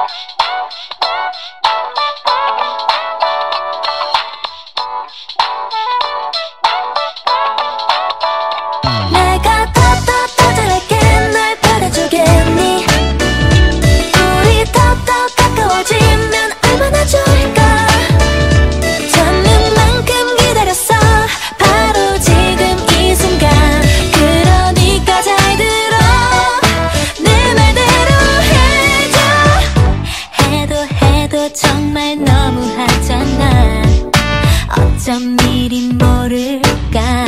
내가 더 잘할게. 널 받아주겠니? 우리 더 가까워지면 얼마나 좋을까? 찾는 만큼 기다렸어. 바로 지금 이 순간. 그러니까 잘 들어. 내 말대로 해줘. 해도 정말 너무하잖아. 어쩜 이리 모를까.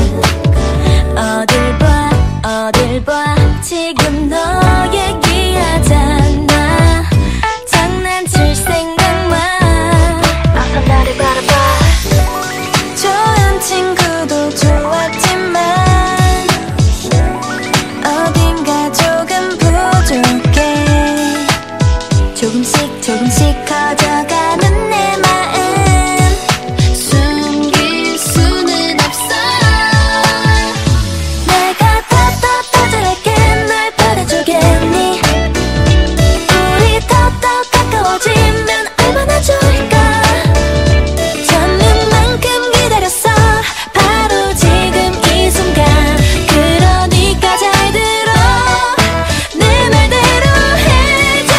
어딜 봐 지금 너 얘기하잖아. 장난칠 생각만. 어서 나를 바라봐. 좋은 친구도 좋았지만 어딘가 조금 부족해. 조금씩 커져가는 내 마음 숨길 수는 없어. 내가 더 잘할게. 널 받아주겠니? 우리 더 가까워지면 얼마나 좋을까? 찾는 만큼 기다렸어. 바로 지금 이 순간. 그러니까 잘 들어. 내 말대로 해줘.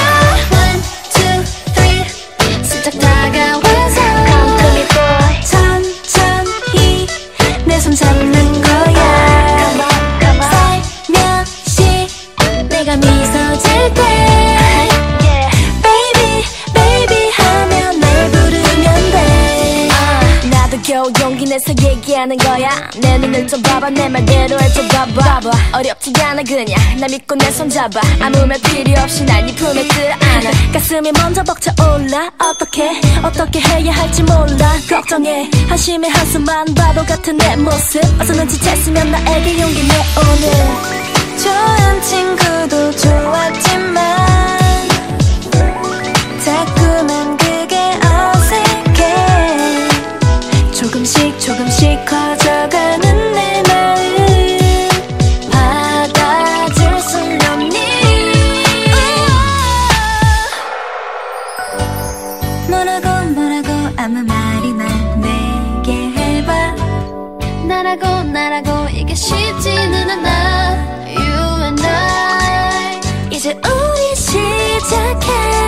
1, 2, 3 슬쩍 다가와서 Come to me boy. 천천히 내 손 잡는 거야. 살며시 내가 미소 질 때 baby 하며 널 부르면 돼. 나도 겨우 용기 내서 얘기하는 거야. 내 눈을 좀 봐봐. 내 말대로 해줘 봐봐. 어렵지 않아 그냥 날 믿고 내 손 잡아. 아무 말 필요 없이 날 네 품에 끌어안아. 가슴이 먼저 벅차올라. 어떻게 해야 할지 몰라. 걱정해 한심해 한숨만 바보 같은 내 모습. 어서 눈치챘으면 나에게 용기 내 오늘. 좋은 친구도 좋았지만 자꾸만 그게 어색해. 조금씩 커져가는 내 마음 받아줄 순 없니? 뭐라고 아무 말이나 내게 해봐. 나라고 이게 쉽지는 않아. You and I 이제 우리 시작해.